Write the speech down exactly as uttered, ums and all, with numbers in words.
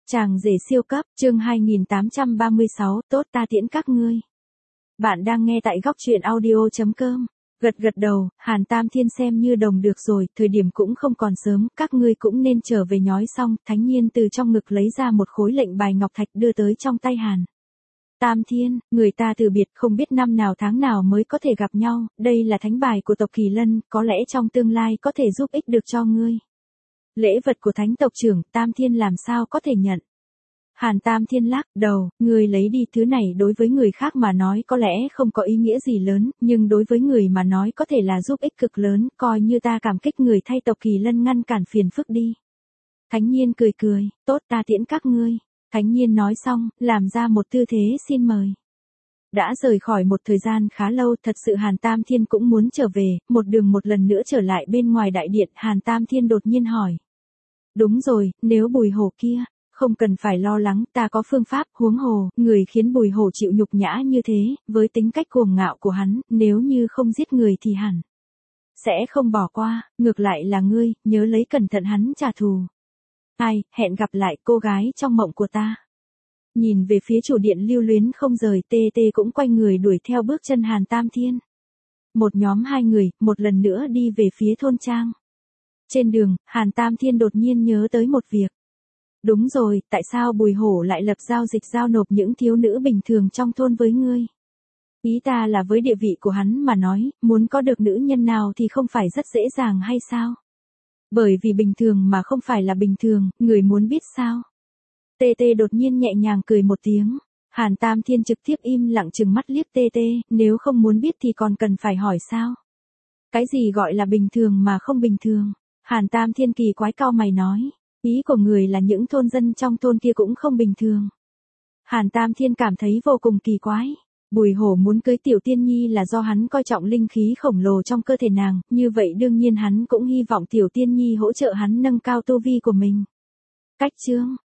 Chàng rể siêu cấp, chương hai nghìn tám trăm ba mươi sáu, tốt ta tiễn các ngươi. Bạn đang nghe tại góc truyện audio chấm com. Gật gật đầu, Hàn Tam Thiên xem như đồng được rồi, thời điểm cũng không còn sớm, các ngươi cũng nên trở về nhói xong. Thánh Nhiên từ trong ngực lấy ra một khối lệnh bài ngọc thạch đưa tới trong tay Hàn Tam Thiên, người ta từ biệt không biết năm nào tháng nào mới có thể gặp nhau, đây là thánh bài của tộc Kỳ Lân, có lẽ trong tương lai có thể giúp ích được cho ngươi. Lễ vật của thánh tộc trưởng, Tam Thiên làm sao có thể nhận. Hàn Tam Thiên lắc đầu, ngươi lấy đi thứ này đối với người khác mà nói có lẽ không có ý nghĩa gì lớn, nhưng đối với người mà nói có thể là giúp ích cực lớn, coi như ta cảm kích người thay tộc Kỳ Lân ngăn cản phiền phức đi. Thánh Nhiên cười cười, tốt ta tiễn các ngươi. Thánh Nhiên nói xong, làm ra một tư thế xin mời. Đã rời khỏi một thời gian khá lâu, thật sự Hàn Tam Thiên cũng muốn trở về, một đường một lần nữa trở lại bên ngoài đại điện, Hàn Tam Thiên đột nhiên hỏi. Đúng rồi, nếu Bùi Hổ kia, không cần phải lo lắng, ta có phương pháp, huống hồ, người khiến Bùi Hổ chịu nhục nhã như thế, với tính cách cuồng ngạo của hắn, nếu như không giết người thì hẳn sẽ không bỏ qua, ngược lại là ngươi, nhớ lấy cẩn thận hắn trả thù. Ai, hẹn gặp lại cô gái trong mộng của ta. Nhìn về phía chủ điện lưu luyến không rời, tê tê cũng quay người đuổi theo bước chân Hàn Tam Thiên. Một nhóm hai người, một lần nữa đi về phía thôn trang. Trên đường, Hàn Tam Thiên đột nhiên nhớ tới một việc. Đúng rồi, tại sao Bùi Hổ lại lập giao dịch giao nộp những thiếu nữ bình thường trong thôn với ngươi? Ý ta là với địa vị của hắn mà nói, muốn có được nữ nhân nào thì không phải rất dễ dàng hay sao? Bởi vì bình thường mà không phải là bình thường, người muốn biết sao? Tê tê đột nhiên nhẹ nhàng cười một tiếng. Hàn Tam Thiên trực tiếp im lặng trừng mắt liếc tê tê, nếu không muốn biết thì còn cần phải hỏi sao? Cái gì gọi là bình thường mà không bình thường? Hàn Tam Thiên kỳ quái cau mày nói. Ý của người là những thôn dân trong thôn kia cũng không bình thường. Hàn Tam Thiên cảm thấy vô cùng kỳ quái. Bùi Hổ muốn cưới Tiểu Tiên Nhi là do hắn coi trọng linh khí khổng lồ trong cơ thể nàng, như vậy đương nhiên hắn cũng hy vọng Tiểu Tiên Nhi hỗ trợ hắn nâng cao tu vi của mình. Cách chương